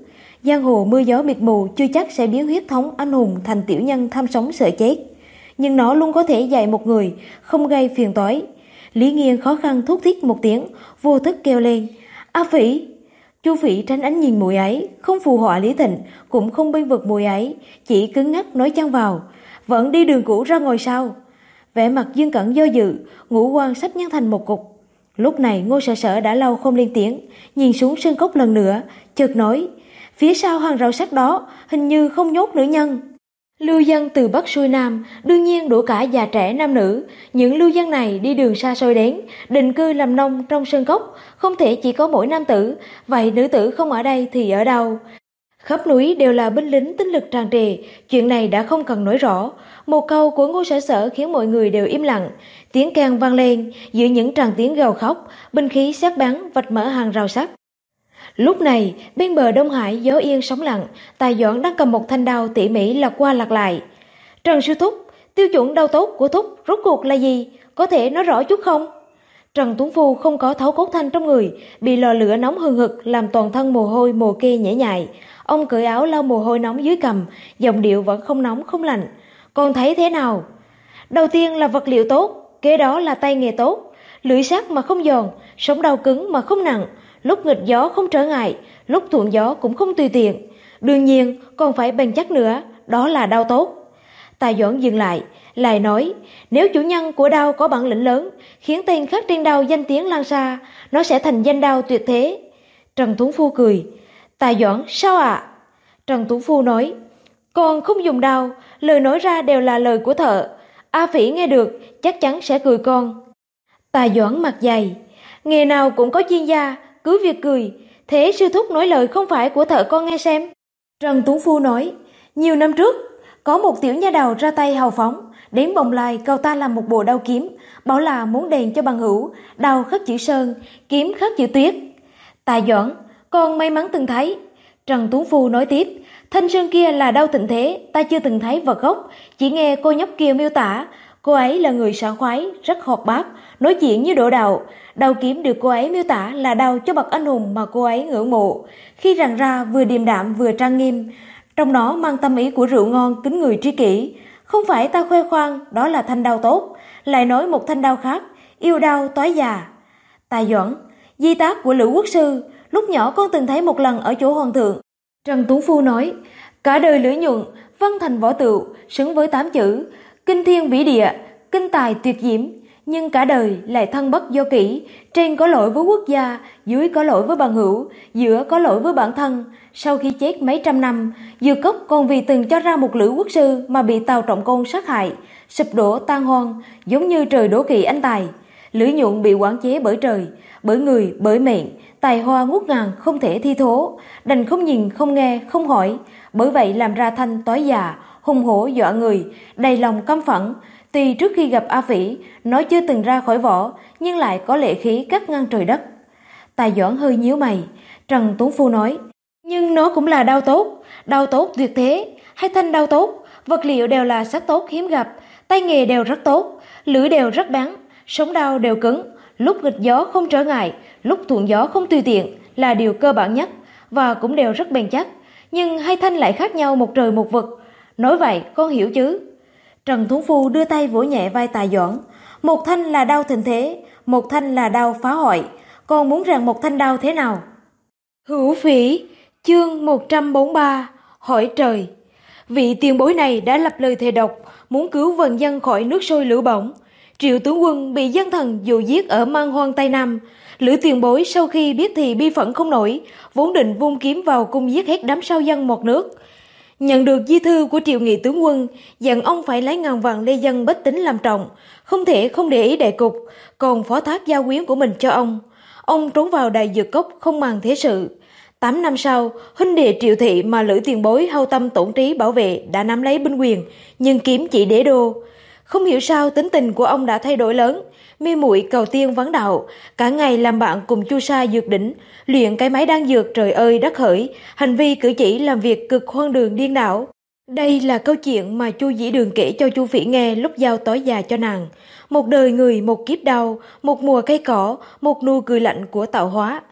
Giang hồ mưa gió mịt mù chưa chắc sẽ biến huyết thống anh hùng thành tiểu nhân tham sống sợ chết, nhưng nó luôn có thể dạy một người không gây phiền toái. Lý Nghiên khó khăn thúc thiết một tiếng, vô thức kêu lên: "A Phỉ!" Chu Phỉ tránh ánh nhìn muội ấy, không phù họa Lý Thịnh, cũng không bênh vực muội ấy, chỉ cứng ngắc nói chăng vào: "Vẫn đi đường cũ ra ngồi sao?" Vẻ mặt Dương Cẩn do dự, ngũ quan sắp nhăn thành một cục. Lúc này Ngô Sở Sở đã lâu không lên tiếng, nhìn xuống sân cốc lần nữa, chợt nói: "Phía sau hàng rào sắt đó hình như không nhốt nữ nhân." Lưu dân từ Bắc xuôi Nam, đương nhiên đủ cả già trẻ nam nữ. Những lưu dân này đi đường xa xôi đến, định cư làm nông trong sơn cốc, không thể chỉ có mỗi nam tử. Vậy nữ tử không ở đây thì ở đâu? Khắp núi đều là binh lính tinh lực tràn trề, chuyện này đã không cần nói rõ. Một câu của Ngô Sở Sở khiến mọi người đều im lặng. Tiếng keng vang lên, giữa những tràng tiếng gào khóc, binh khí sắc bén vạch mở hàng rào sắt. Lúc này, bên bờ Đông Hải gió yên sóng lặng, Tài Doãn đang cầm một thanh đao tỉ mỉ lật qua lật lại. "Trần sư thúc, tiêu chuẩn đao tốt của thúc rốt cuộc là gì? Có thể nói rõ chút không?" Trần Tuấn Phu không có thấu cốt thanh trong người, bị lò lửa nóng hừng hực làm toàn thân mồ hôi mồ kê nhễ nhại. Ông cởi áo lau mồ hôi nóng dưới cằm, giọng điệu vẫn không nóng không lạnh. "Con thấy thế nào?" "Đầu tiên là vật liệu tốt, kế đó là tay nghề tốt. Lưỡi sắc mà không giòn, sống đao cứng mà không nặng, lúc nghịch gió không trở ngại, lúc thuận gió cũng không tùy tiện. Đương nhiên còn phải bền chắc nữa, đó là đao tốt." Tài Doãn dừng lại nói: "Nếu chủ nhân của đao có bản lĩnh lớn, khiến tên khắc trên đao danh tiếng lan xa, nó sẽ thành danh đao tuyệt thế." Trần Tuấn Phu cười: "Tài Doãn sao ạ?" Trần Tuấn Phu nói: "Con không dùng đao, lời nói ra đều là lời của thợ. A Phỉ nghe được chắc chắn sẽ cười con." Tài Doãn mặt dày: "Nghề nào cũng có chuyên gia, cứ việc cười. Thế sư thúc nói lời không phải của thợ con nghe xem." Trần Tuấn Phu nói: "Nhiều năm trước, có một tiểu nha đầu ra tay hào phóng, đến Bồng Lai cầu ta làm một bộ đao kiếm, bảo là muốn đền cho bằng hữu, đao khắc chữ sơn, kiếm khắc chữ tuyết." Tài Doãn: "Con may mắn từng thấy." Trần Tuấn Phu nói tiếp: "Thanh sơn kia là đao tịnh thế, ta chưa từng thấy vật gốc, chỉ nghe cô nhóc kia miêu tả. Cô ấy là người sảng khoái, rất hoạt bát, nói chuyện như đổ đạo. Đao kiếm được cô ấy miêu tả là đao cho bậc anh hùng mà cô ấy ngưỡng mộ. Khi ràng ra vừa điềm đạm vừa trang nghiêm, trong đó mang tâm ý của rượu ngon kính người tri kỷ. Không phải ta khoe khoang, đó là thanh đao tốt." Lại nói một thanh đao khác: "Yêu đao toái già." Tài Doãn: "Di tác của Lữ Quốc sư, lúc nhỏ con từng thấy một lần ở chỗ hoàng thượng." Trần Tuấn Phu nói: "Cả đời Lữ Nhuận, văn thành võ tựu, xứng với 8 chữ, kinh thiên vĩ địa, kinh tài tuyệt diễm. Nhưng cả đời lại thân bất do kỷ, trên có lỗi với quốc gia, dưới có lỗi với bằng hữu, giữa có lỗi với bản thân. Sau khi chết mấy trăm năm, Dược Cốc còn vì từng cho ra một Lữ Quốc sư mà bị Tào Trọng Côn sát hại, sụp đổ tan hoang, giống như trời đố kỵ anh tài. Lữ Nhuận bị quản chế bởi trời, bởi người, bởi mệnh, tài hoa ngút ngàn không thể thi thố, đành không nhìn, không nghe, không hỏi, bởi vậy làm ra thanh toái già, hùng hổ dọa người, đầy lòng căm phẫn. Tuy trước khi gặp A Phỉ, nó chưa từng ra khỏi vỏ, nhưng lại có lệ khí cắt ngang trời đất." Tài Doãn hơi nhíu mày. Trần Tuấn Phu nói: "Nhưng nó cũng là đao tốt tuyệt thế, hay thanh đao tốt, vật liệu đều là sắt tốt hiếm gặp, tay nghề đều rất tốt, lưỡi đều rất bén, sống đao đều cứng, lúc nghịch gió không trở ngại, lúc thuận gió không tùy tiện là điều cơ bản nhất, và cũng đều rất bền chắc. Nhưng hai thanh lại khác nhau một trời một vực. Nói vậy con hiểu chứ?" Trần Tuấn Phu đưa tay vỗ nhẹ vai Tài Doãn: "Một thanh là đao thịnh thế, một thanh là đao phá hoại. Con muốn rằng một thanh đao thế nào?" Hữu Phỉ, chương 143, hỏi trời. Vị tiền bối này đã lập lời thề độc, muốn cứu vần dân khỏi nước sôi lửa bỏng. Triệu tướng quân bị dân thần dụ giết ở Man Hoang Tây Nam. Lữ tiền bối sau khi biết thì bi phẫn không nổi, vốn định vung kiếm vào cung giết hết đám sao dân một nước. Nhận được di thư của Triệu Nghị tướng quân, dặn ông phải lấy ngàn vạn lê dân bách tính làm trọng, không thể không để ý đại cục, còn phó thác giao quyến của mình cho ông. Ông trốn vào Đại Dược Cốc không màng thế sự. 8 năm sau, huynh đệ Triệu Thị mà Lữ tiền bối hao tâm tổn trí bảo vệ đã nắm lấy binh quyền, nhưng kiếm chỉ đế đô. Không hiểu sao tính tình của ông đã thay đổi lớn, mê muội cầu tiên vắng đạo, cả ngày làm bạn cùng Chu Sa dược đỉnh, luyện cái máy đan dược trời ơi đất hỡi, hành vi cử chỉ làm việc cực hoang đường điên đảo. Đây là câu chuyện mà Chu Dĩ Đường kể cho Chu Phỉ nghe lúc giao tối già cho nàng. Một đời người, một kiếp đau, một mùa cây cỏ, một nụ cười lạnh của tạo hóa.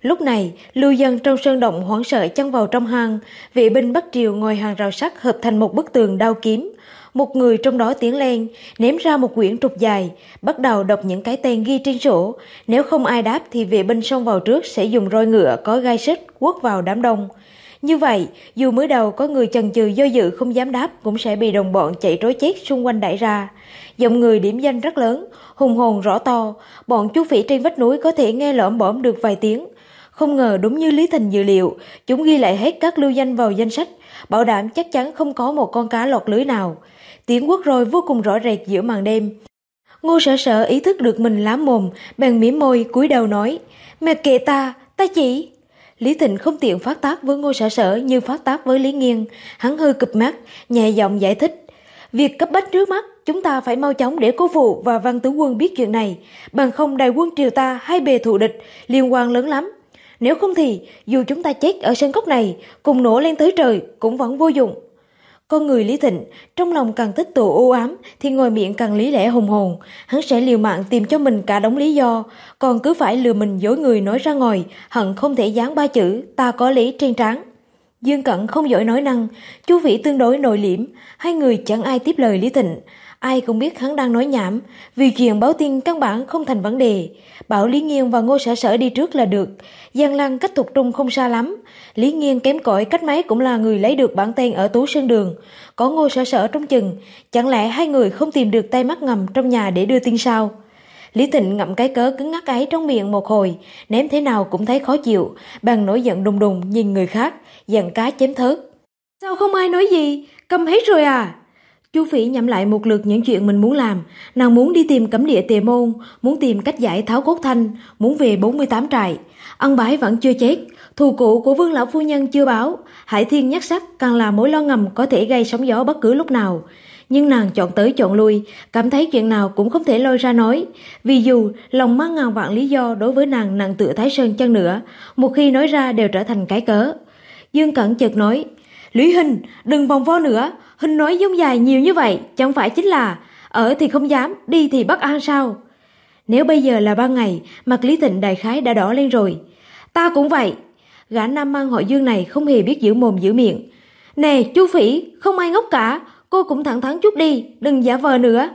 Lúc này, lưu dân trong sơn động hoảng sợ chen vào trong hang, vệ binh bắt triều ngồi hàng rào sắt hợp thành một bức tường đao kiếm. Một người trong đó tiến lên, ném ra một quyển trục dài, bắt đầu đọc những cái tên ghi trên sổ. Nếu không ai đáp thì vệ binh xông vào trước sẽ dùng roi ngựa có gai xích quất vào đám đông. Như vậy, dù mới đầu có người chần chừ do dự không dám đáp cũng sẽ bị đồng bọn chạy trối chết xung quanh đẩy ra. Giọng người điểm danh rất lớn, hùng hồn rõ to, bọn chú phỉ trên vách núi có thể nghe lởm bởm được vài tiếng. Không ngờ đúng như Lý Thịnh dự liệu, chúng ghi lại hết các lưu danh vào danh sách, bảo đảm chắc chắn không có một con cá lọt lưới nào. Tiếng quất roi vô cùng rõ rệt giữa màn đêm. Ngô Sở Sở ý thức được mình lắm mồm, bèn mỉm môi cúi đầu nói: "Mẹ kệ ta chỉ." Lý Thịnh không tiện phát tác với Ngô Sở Sở như phát tác với Lý Nghiên, hắn hơi cụp mắt, nhẹ giọng giải thích: "Việc cấp bách trước mắt, chúng ta phải mau chóng để Cố Phụ và Văn Tướng Quân biết chuyện này, bằng không đại quân triều ta hai bề thù địch, liên quan lớn lắm. Nếu không thì, dù chúng ta chết ở sân cốc này, cùng nổ lên tới trời cũng vẫn vô dụng." Con người Lý Thịnh, trong lòng càng tích tụ u ám thì ngoài miệng càng lý lẽ hùng hồn, hắn sẽ liều mạng tìm cho mình cả đống lý do, còn cứ phải lừa mình dối người nói ra ngoài, hận không thể dán ba chữ "ta có lý" trên trán. Dương Cẩn không giỏi nói năng, Chu Vĩ tương đối nội liễm, hai người chẳng ai tiếp lời Lý Thịnh. Ai cũng biết hắn đang nói nhảm, vì chuyện báo tin căn bản không thành vấn đề. Bảo Lý Nghiên và Ngô Sở Sở đi trước là được. Giang Lăng cách Thục Trung không xa lắm. Lý Nghiên kém cỏi cách mấy cũng là người lấy được bản tên ở Tú Sơn Đường. Có Ngô Sở Sở trong chừng, chẳng lẽ hai người không tìm được tay mắt ngầm trong nhà để đưa tin sao? Lý Thịnh ngậm cái cớ cứng ngắc ấy trong miệng một hồi, ném thế nào cũng thấy khó chịu, bèn nổi giận đùng đùng nhìn người khác, giận cá chém thớt. "Sao không ai nói gì? Câm hết rồi à?" Chu Phỉ nhẩm lại một lượt những chuyện mình muốn làm. Nàng muốn đi tìm cấm địa Tề Môn, muốn tìm cách giải Tháo Cốt Thanh, muốn về 48 trại. Ân Bái vẫn chưa chết, thù cũ của Vương lão phu nhân chưa báo, Hải Thiên nhắc sắc càng là mối lo ngầm có thể gây sóng gió bất cứ lúc nào. Nhưng nàng chọn tới chọn lui, cảm thấy chuyện nào cũng không thể lôi ra nói. Vì dù lòng mang ngàn vạn lý do đối với nàng nặng tựa Thái Sơn chăng nữa, một khi nói ra đều trở thành cái cớ. Dương Cẩn chợt nói: "Lý Huynh, đừng vòng vo nữa, Huynh nói giống dài nhiều như vậy, chẳng phải chính là ở thì không dám, đi thì bất an sao?" Nếu bây giờ là ban ngày, mặt Lý Thịnh đại khái đã đỏ lên rồi. "Ta cũng vậy." Gã nam mang họ Dương này không hề biết giữ mồm giữ miệng. "Nè Chu Phỉ, không ai ngốc cả, cô cũng thẳng thắn chút đi, đừng giả vờ nữa."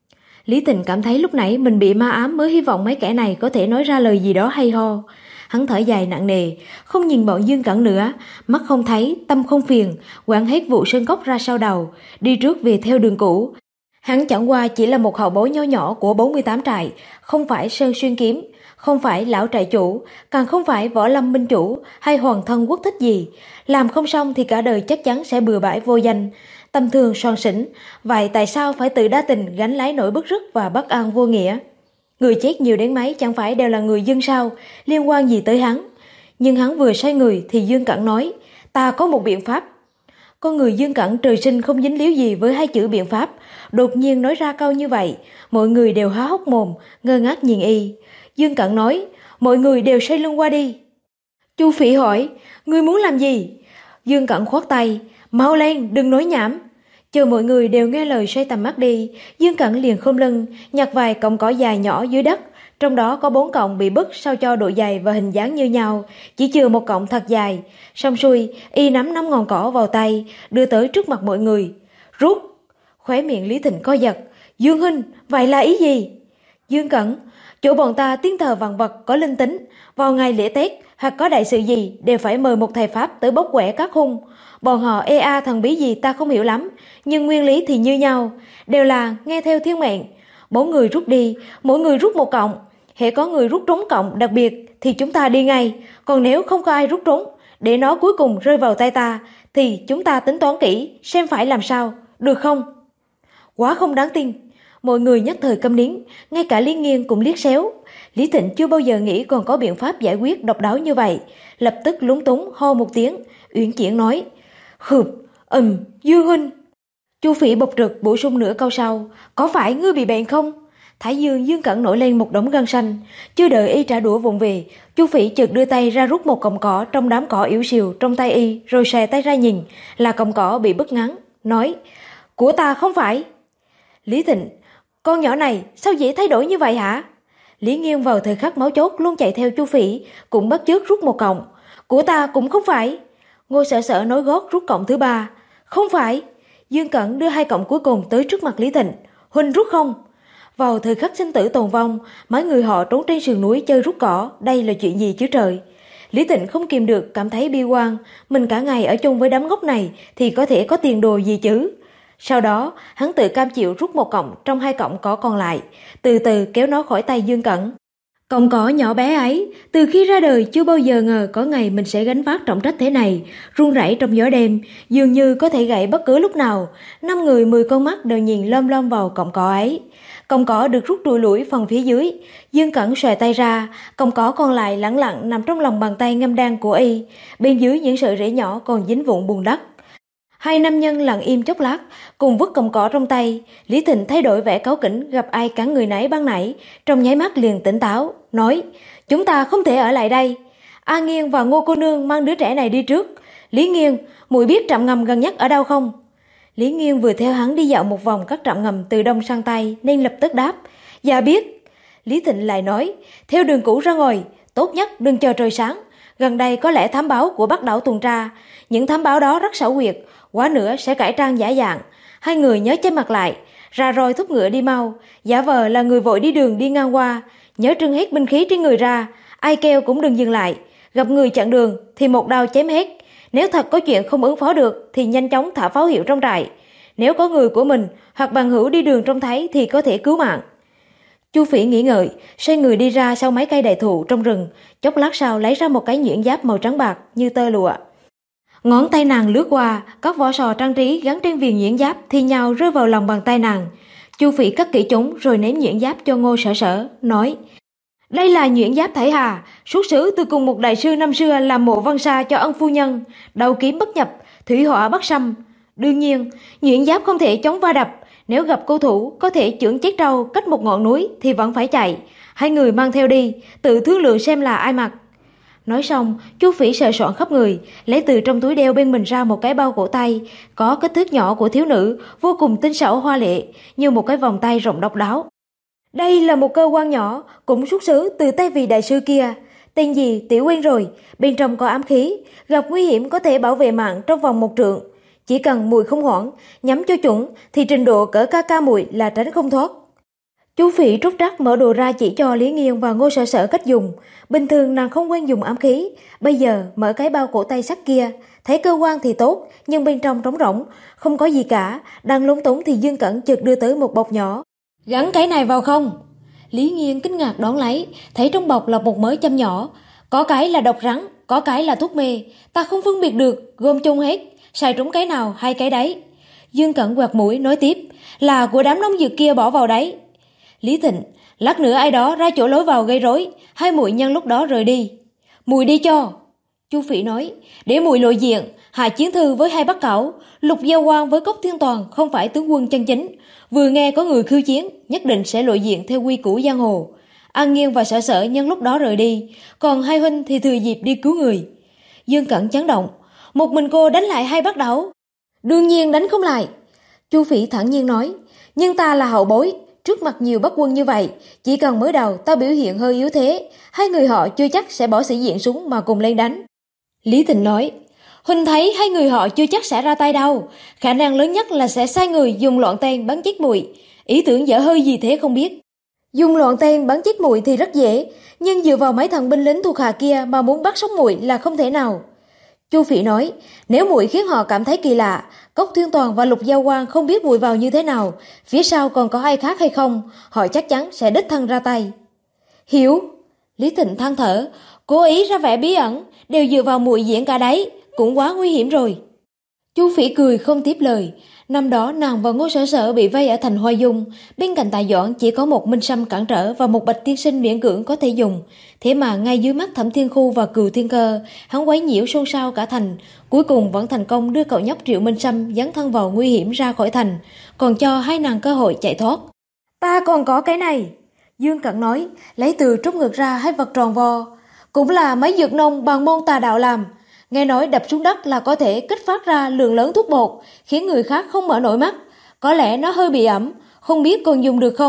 Lý Thịnh cảm thấy lúc nãy mình bị ma ám mới hy vọng mấy kẻ này có thể nói ra lời gì đó hay ho. Hắn thở dài nặng nề, không nhìn bọn Dương Cẩn nữa, mắt không thấy, tâm không phiền, quản hết vụ sơn cốc ra sau đầu, đi trước về theo đường cũ. Hắn chẳng qua chỉ là một hậu bối nho nhỏ của 48 trại, không phải Sơn Xuyên Kiếm, không phải lão trại chủ, càng không phải Võ Lâm Minh chủ hay hoàng thân quốc thích gì. Làm không xong thì cả đời chắc chắn sẽ bừa bãi vô danh, tâm thường son sỉnh. Vậy tại sao phải tự đa tình gánh lấy nỗi bức rứt và bất an vô nghĩa? Người chết nhiều đến mấy chẳng phải đều là người dân sao, liên quan gì tới hắn? Nhưng hắn vừa xoay người thì Dương Cẩn nói: "Ta có một biện pháp." Con người Dương Cẩn trời sinh không dính líu gì với hai chữ biện pháp, đột nhiên nói ra câu như vậy, mọi người đều há hốc mồm, ngơ ngác nhìn y. Dương Cẩn nói: "Mọi người đều xoay lưng qua đi." Chu Phỉ hỏi: "Ngươi muốn làm gì?" Dương Cẩn khoát tay: "Mau lên, đừng nói nhảm." Chờ mọi người đều nghe lời xoay tầm mắt đi, Dương Cẩn liền khom lưng, nhặt vài cọng cỏ dài nhỏ dưới đất, trong đó có 4 cọng bị bứt sao cho độ dày và hình dáng như nhau, chỉ chừa một cọng thật dài. Xong xuôi, y nắm 5 ngọn cỏ vào tay, đưa tới trước mặt mọi người. "Rút!" Khóe miệng Lý Thịnh co giật. "Dương huynh, vậy là ý gì?" Dương Cẩn: "Chỗ bọn ta tiếng thờ vạn vật có linh tính, vào ngày lễ Tết hoặc có đại sự gì đều phải mời một thầy pháp tới bốc quẻ các hung. Bọn họ thần bí gì ta không hiểu lắm, nhưng nguyên lý thì như nhau, đều là nghe theo thiên mệnh. 4 người rút đi, mỗi người rút một cọng. Hễ có người rút trúng cọng đặc biệt thì chúng ta đi ngay, còn nếu không có ai rút trúng, để nó cuối cùng rơi vào tay ta, thì chúng ta tính toán kỹ xem phải làm sao, được không?" Quá không đáng tin. Mọi người nhất thời câm nín, ngay cả Lý Nghiên cũng liếc xéo. Lý Thịnh chưa bao giờ nghĩ còn có biện pháp giải quyết độc đáo như vậy, lập tức lúng túng ho một tiếng, uyển chuyển nói: "Khụp, Dương huynh." Chu Phỉ bộc trực bổ sung nửa câu sau: "Có phải ngươi bị bệnh không?" Thái dương Dương Cẩn nổi lên một đống gân xanh. Chưa đợi y trả đũa vụng về, Chu Phỉ chợt đưa tay ra rút một cọng cỏ trong đám cỏ yếu xìu trong tay y, rồi xòe tay ra nhìn, là cọng cỏ bị bứt ngắn, nói: "Của ta không phải." Lý Thịnh: "Con nhỏ này sao dễ thay đổi như vậy hả?" Lý Nghiên vào thời khắc máu chốt luôn chạy theo Chu Phỉ, cũng bắt chước rút một cọng. Của ta cũng không phải. Ngô Sở Sở nối gót rút cọng thứ ba. Không phải. Dương Cẩn đưa hai cọng cuối cùng tới trước mặt Lý Thịnh. Huynh rút không? Vào thời khắc sinh tử tồn vong, mấy người họ trốn trên sườn núi chơi rút cỏ, đây là chuyện gì chứ trời? Lý Thịnh không kìm được cảm thấy bi quan, mình cả ngày ở chung với đám ngốc này thì có thể có tiền đồ gì chứ? Sau đó, hắn tự cam chịu rút một cọng trong hai cọng cỏ còn lại, từ từ kéo nó khỏi tay Dương Cẩn. Cọng cỏ nhỏ bé ấy, từ khi ra đời chưa bao giờ ngờ có ngày mình sẽ gánh vác trọng trách thế này, run rẩy trong gió đêm, dường như có thể gãy bất cứ lúc nào. 5 người 10 con mắt đều nhìn lom lom vào cọng cỏ ấy. Cọng cỏ được rút trùi lủi phần phía dưới, Dương Cẩn xòe tay ra, cọng cỏ còn lại lẳng lặng nằm trong lòng bàn tay ngâm đen của y, bên dưới những sợi rễ nhỏ còn dính vụn bùn đất. Hai nam nhân lặng im chốc lát, cùng vứt cọng cỏ trong tay. Lý Thịnh thay đổi vẻ cáu kỉnh, gặp ai cắn người nấy ban nãy, trong nháy mắt liền tỉnh táo, nói: chúng ta không thể ở lại đây. A Nghiên và Ngô cô nương mang đứa trẻ này đi trước. Lý Nghiên, muội biết trạm ngầm gần nhất ở đâu không? Lý Nghiên vừa theo hắn đi dạo một vòng các trạm ngầm từ đông sang tây nên lập tức đáp: dạ biết. Lý Thịnh lại nói: theo đường cũ ra ngoài, tốt nhất đừng chờ trời sáng. Gần đây có lẽ thám báo của Bắc đảo tuần tra, những thám báo đó rất xảo quyệt, quá nữa sẽ cải trang giả dạng. Hai người nhớ che mặt lại, ra roi thúc ngựa đi mau, giả vờ là người vội đi đường đi ngang qua, nhớ trưng hết binh khí trên người ra, ai kêu cũng đừng dừng lại, gặp người chặn đường thì một đao chém hết. Nếu thật có chuyện không ứng phó được thì nhanh chóng thả pháo hiệu trong trại. Nếu có người của mình hoặc bằng hữu đi đường trông thấy thì có thể cứu mạng. Chu Phỉ nghĩ ngợi, xoay người đi ra sau mấy cây đại thụ trong rừng, chốc lát sau lấy ra một cái nhuyễn giáp màu trắng bạc như tơ lụa. Ngón tay nàng lướt qua, các vỏ sò trang trí gắn trên viền nhuyễn giáp thì nhào rơi vào lòng bàn tay nàng. Chu Phỉ cất kỹ chúng rồi ném nhuyễn giáp cho Ngô Sở Sở, nói: đây là nhuyễn giáp Thải Hà, xuất xứ từ cùng một đại sư năm xưa làm mộ văn sa cho ân phu nhân, đầu kiếm bất nhập, thủy hỏa bất xâm. Đương nhiên, nhuyễn giáp không thể chống va đập, nếu gặp cô thủ có thể chưởng chết trâu cách một ngọn núi thì vẫn phải chạy. Hai người mang theo đi, tự thương lượng xem là ai mặc. Nói xong, Chu Phỉ sờ soạn khắp người, lấy từ trong túi đeo bên mình ra một cái bao cổ tay, có kích thước nhỏ của thiếu nữ, vô cùng tinh xảo hoa lệ, như một cái vòng tay rộng độc đáo. Đây là một cơ quan nhỏ, cũng xuất xứ từ tay vị đại sư kia. Tên gì tiểu quên rồi, bên trong có ám khí, gặp nguy hiểm có thể bảo vệ mạng trong vòng 1 trượng. Chỉ cần mùi không hoảng, nhắm cho chuẩn thì trình độ cỡ ca mùi là tránh không thoát. Chú Phỉ trúc trắc mở đồ ra chỉ cho Lý Nghiên và Ngô Sở Sở cách dùng. Bình thường nàng không quen dùng ám khí, bây giờ mở cái bao cổ tay sắt kia, thấy cơ quan thì tốt, nhưng bên trong trống rỗng, không có gì cả. Đang lúng túng thì Dương Cẩn chợt đưa tới một bọc nhỏ. Gắn cái này vào không? Lý Nghiên kinh ngạc đón lấy, thấy trong bọc là một mớ châm nhỏ. Có cái là độc rắn, có cái là thuốc mê, ta không phân biệt được, gom chung hết, xài trúng cái nào hay cái đấy. Dương Cẩn quẹt mũi nói tiếp, là của đám nông dược kia bỏ vào đấy. Lý Thịnh, lát nữa ai đó ra chỗ lối vào gây rối, hai muội nhân lúc đó rời đi. Muội đi cho. Chu Phỉ nói, để muội lộ diện, Hạ Chiến Thư với hai bác cẩu, Lục Giao Quang với Cốc Thiên Toàn không phải tướng quân chân chính, vừa nghe có người khiêu chiến, nhất định sẽ lộ diện theo quy củ giang hồ. An Nghiên và Sở Sở nhân lúc đó rời đi, còn hai huynh thì thừa dịp đi cứu người. Dương Cẩn chấn động, một mình cô đánh lại hai bác đẩu? Đương nhiên đánh không lại. Chu Phỉ thản nhiên nói, nhưng ta là hậu bối, trước mặt nhiều bắc quân như vậy, chỉ cần mới đầu ta biểu hiện hơi yếu thế, hai người họ chưa chắc sẽ bỏ sĩ diện xuống mà cùng lên đánh. Lý Thịnh nói, huynh thấy hai người họ chưa chắc sẽ ra tay đâu, khả năng lớn nhất là sẽ sai người dùng loạn tên bắn chết muội. Ý tưởng dở hơi gì thế không biết. Dùng loạn tên bắn chết muội thì rất dễ, nhưng dựa vào mấy thằng binh lính thuộc hạ kia mà muốn bắt sống muội là không thể nào. Chu Phỉ nói, nếu muội khiến họ cảm thấy kỳ lạ, Cốc Thiên Toàn và Lục Giao Quang không biết muội vào như thế nào, phía sau còn có ai khác hay không, họ chắc chắn sẽ đích thân ra tay. Hiểu. Lý Thịnh than thở, cố ý ra vẻ bí ẩn, đều dựa vào muội diễn cả đấy, cũng quá nguy hiểm rồi. Chu Phỉ cười không tiếp lời. Năm đó nàng và Ngô Sở Sở bị vây ở thành Hoa Dung, bên cạnh Tạ Doãn chỉ có một Minh Sâm cản trở và một Bạch Tiên Sinh miễn cưỡng có thể dùng. Thế mà ngay dưới mắt Thẩm Thiên Khu và Cừu Thiên Cơ, hắn quấy nhiễu xôn xao cả thành, cuối cùng vẫn thành công đưa cậu nhóc Triệu Minh Sâm dấn thân vào nguy hiểm ra khỏi thành, còn cho hai nàng cơ hội chạy thoát. Ta còn có cái này. Dương Cẩn nói, lấy từ trút ngực ra hai vật tròn vo, cũng là mấy dược nông bằng môn tà đạo làm. Nghe nói đập xuống đất là có thể kích phát ra lượng lớn thuốc bột, khiến người khác không mở nổi mắt. Có lẽ nó hơi bị ẩm, không biết còn dùng được không.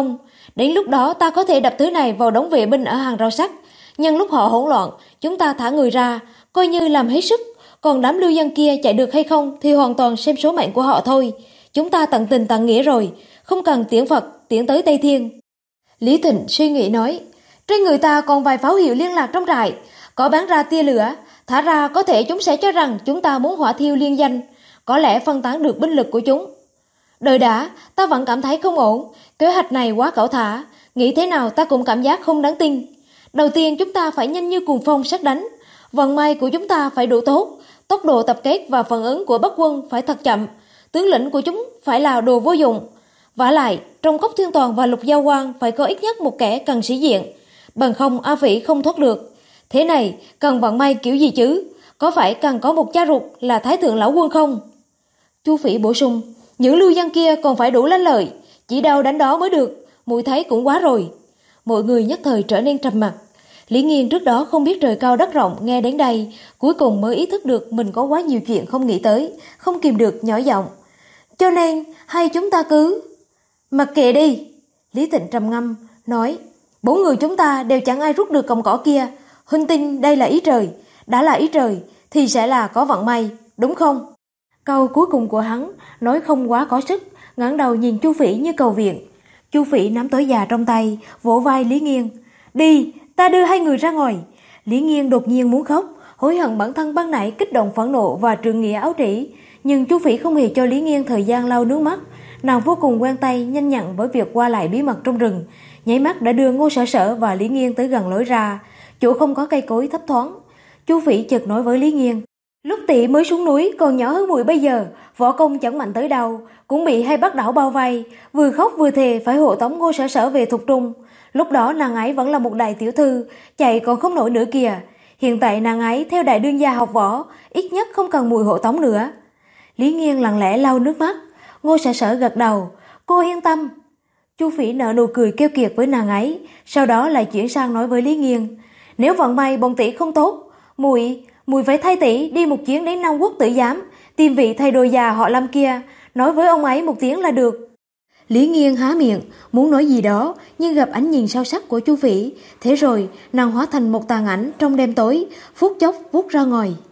Đến lúc đó ta có thể đập thứ này vào đống vệ binh ở hàng rào sắt. Nhân lúc họ hỗn loạn, chúng ta thả người ra, coi như làm hết sức. Còn đám lưu dân kia chạy được hay không thì hoàn toàn xem số mệnh của họ thôi. Chúng ta tận tình tận nghĩa rồi, không cần tiễn Phật, tiễn tới Tây Thiên. Lý Thịnh suy nghĩ nói, trên người ta còn vài pháo hiệu liên lạc trong trại, có bắn ra tia lửa, thả ra có thể chúng sẽ cho rằng chúng ta muốn hỏa thiêu liên danh, có lẽ phân tán được binh lực của chúng. Đợi đã, ta vẫn cảm thấy không ổn, kế hoạch này quá cẩu thả, nghĩ thế nào ta cũng cảm giác không đáng tin. Đầu tiên chúng ta phải nhanh như cuồng phong sét đánh, vận may của chúng ta phải đủ tốt, tốc độ tập kết và phản ứng của Bắc quân phải thật chậm, tướng lĩnh của chúng phải là đồ vô dụng. Vả lại, trong Cốc Thiên Toàn và Lục Giao Quang phải có ít nhất một kẻ cần sĩ diện, bằng không A Phỉ không thoát được. Thế này, cần vận may kiểu gì chứ? Có phải cần có một cha ruột là Thái Thượng Lão Quân không? Chu Phỉ bổ sung, những lưu dân kia còn phải đủ lanh lợi, chỉ đâu đánh đó mới được, muội thấy cũng quá rồi. Mọi người nhất thời trở nên trầm mặc. Lý Nghiên trước đó không biết trời cao đất rộng, nghe đến đây, cuối cùng mới ý thức được mình có quá nhiều chuyện không nghĩ tới, không kìm được nhỏ giọng. Cho nên, hay chúng ta cứ... Mặc kệ đi. Lý Thịnh trầm ngâm, nói, 4 người chúng ta đều chẳng ai rút được cọng cỏ kia, huynh tin đây là ý trời, đã là ý trời thì sẽ là có vận may, đúng không? Câu cuối cùng của hắn nói không quá có sức, ngẩng đầu nhìn Chu Phỉ như cầu viện. Chu Phỉ nắm tối già trong tay, vỗ vai Lý Nghiên. Đi, ta đưa hai người ra ngoài. Lý Nghiên đột nhiên muốn khóc, hối hận bản thân ban nãy kích động phẫn nộ và trượng nghĩa áo trĩ. Nhưng Chu Phỉ không hề cho Lý Nghiên thời gian lau nước mắt. Nàng vô cùng quen tay, nhanh nhặn với việc qua lại bí mật trong rừng. Nháy mắt đã đưa Ngô Sở Sở và Lý Nghiên tới gần lối ra, chỗ không có cây cối thấp thoáng. Chu Phỉ chợt nói với Lý Nghiên. Lúc tỷ mới xuống núi còn nhỏ hơn muội bây giờ, võ công chẳng mạnh tới đâu, cũng bị hai Bắc đảo bao vây, vừa khóc vừa thề phải hộ tống Ngô Sở Sở về Thục Trung. Lúc đó nàng ấy vẫn là một đại tiểu thư, chạy còn không nổi nữa kìa. Hiện tại nàng ấy theo đại đương gia học võ, ít nhất không cần muội hộ tống nữa. Lý Nghiên lặng lẽ lau nước mắt. Ngô Sở Sở gật đầu, cô yên tâm. Chu Phỉ nở nụ cười keo kiệt với nàng ấy, sau đó lại chuyển sang nói với Lý Nghiên. Nếu vận may bọn tỷ không tốt, muội phải thay tỷ đi một chuyến đến Nam Quốc Tử Giám, tìm vị thầy đồ già họ Lâm kia, nói với ông ấy một tiếng là được. Lý Nghiên há miệng, muốn nói gì đó, nhưng gặp ánh nhìn sâu sắc của Chu Phỉ, thế rồi nàng hóa thành một tàn ảnh trong đêm tối, phút chốc vút ra ngoài.